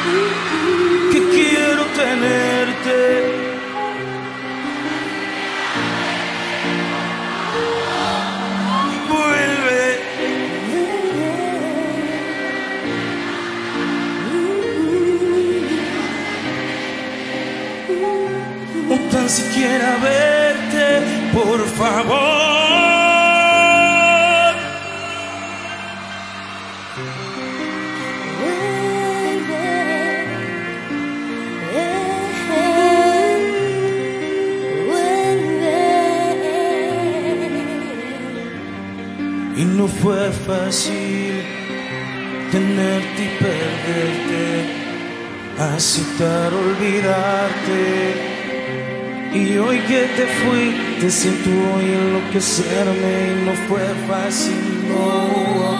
que quiero tenerte. Vuelve. O tan siquiera verte, por favor. Y no fue fácil tenerte y perderte, aceptar olvidarte. Y hoy que te fuiste siento hoy enloquecerme y no fue fácil, no.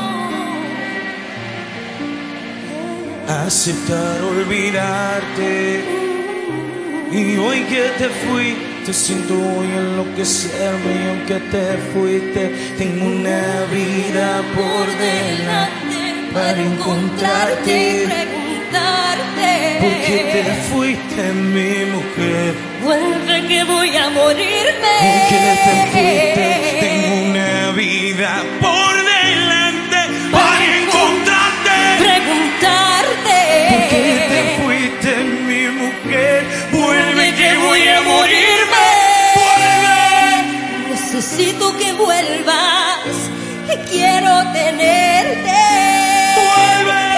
Aceptar olvidarte. Y hoy que te fuiste siento hoy enloquecerme y aunque te fuiste tengo una vida por delante para encontrarte y preguntarte ¿por qué te fuiste, mi mujer? Vuelve que voy a morirme. ¿Por qué te fuiste? Tengo una vida por delante para encontrarte, preguntarte ¿por qué te fuiste, mi mujer? Vuelve que voy a morirme. Vuelve. Necesito que vuelvas, que quiero tenerte. Vuelve.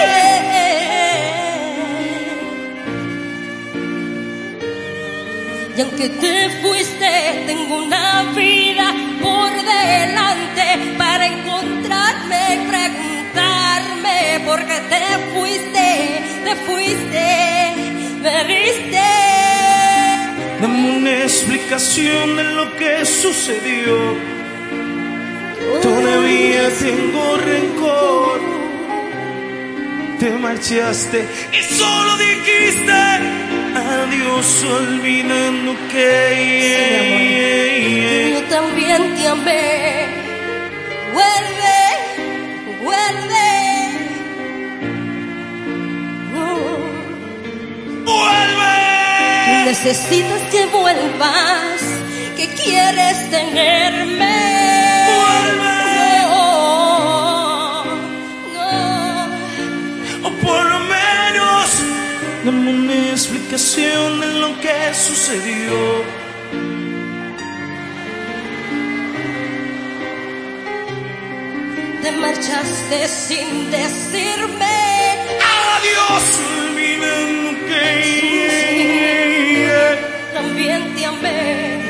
Y aunque te fuiste, tengo una vida por delante para encontrarme y preguntarme por qué te fuiste, me diste. Dame una explicación de lo que sucedió. Todavía tengo rencor. Te marchaste y solo dijiste adiós olvidando que yo también te amé. Vuelve, vuelve. vuelve. Necesitas que vuelvas, que quieres tenerme. Vuelve. No. O por lo menos dame una explicación de lo que sucedió. Te marchaste sin decirme adiós olvidando que también te amé.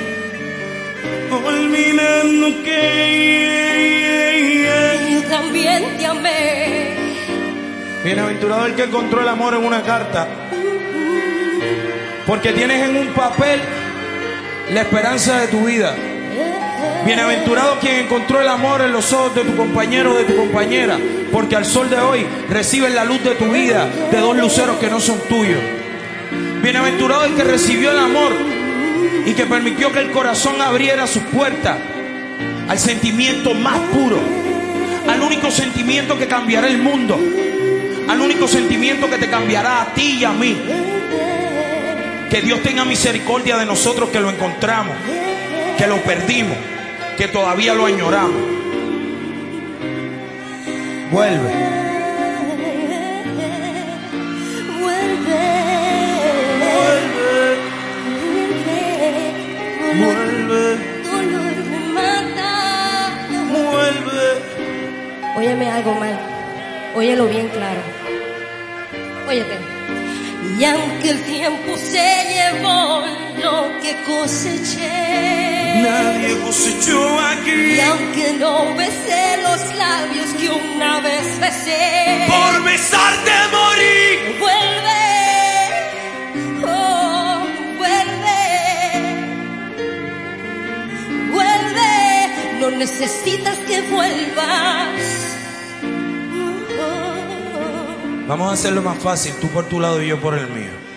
olvidando que Yo también te amé. bienaventurado el que encontró el amor en una carta, porque tienes en un papel la esperanza de tu vida. Bienaventurado quien encontró el amor en los ojos de tu compañero o de tu compañera, porque al sol de hoy recibes la luz de tu vida de dos luceros que no son tuyos. Bienaventurado el que recibió el amor y que permitió que el corazón abriera sus puertas al sentimiento más puro, al único sentimiento que cambiará el mundo, al único sentimiento que te cambiará a ti y a mí. Que Dios tenga misericordia de nosotros que lo encontramos, que lo perdimos, que todavía lo añoramos. Vuelve. Vuelve. Vuelve. Dolor me mata. Vuelve. Óyeme algo mal. Óyelo bien claro. Óyete. Y aunque el tiempo se llevó lo que coseché, Nadie cosechó aquí. y aunque no besé los labios que una vez besé, Por besarte morí. vuelve, oh, vuelve, vuelve, no necesitas que vuelvas. Vamos a hacerlo más fácil, tú por tu lado y yo por el mío.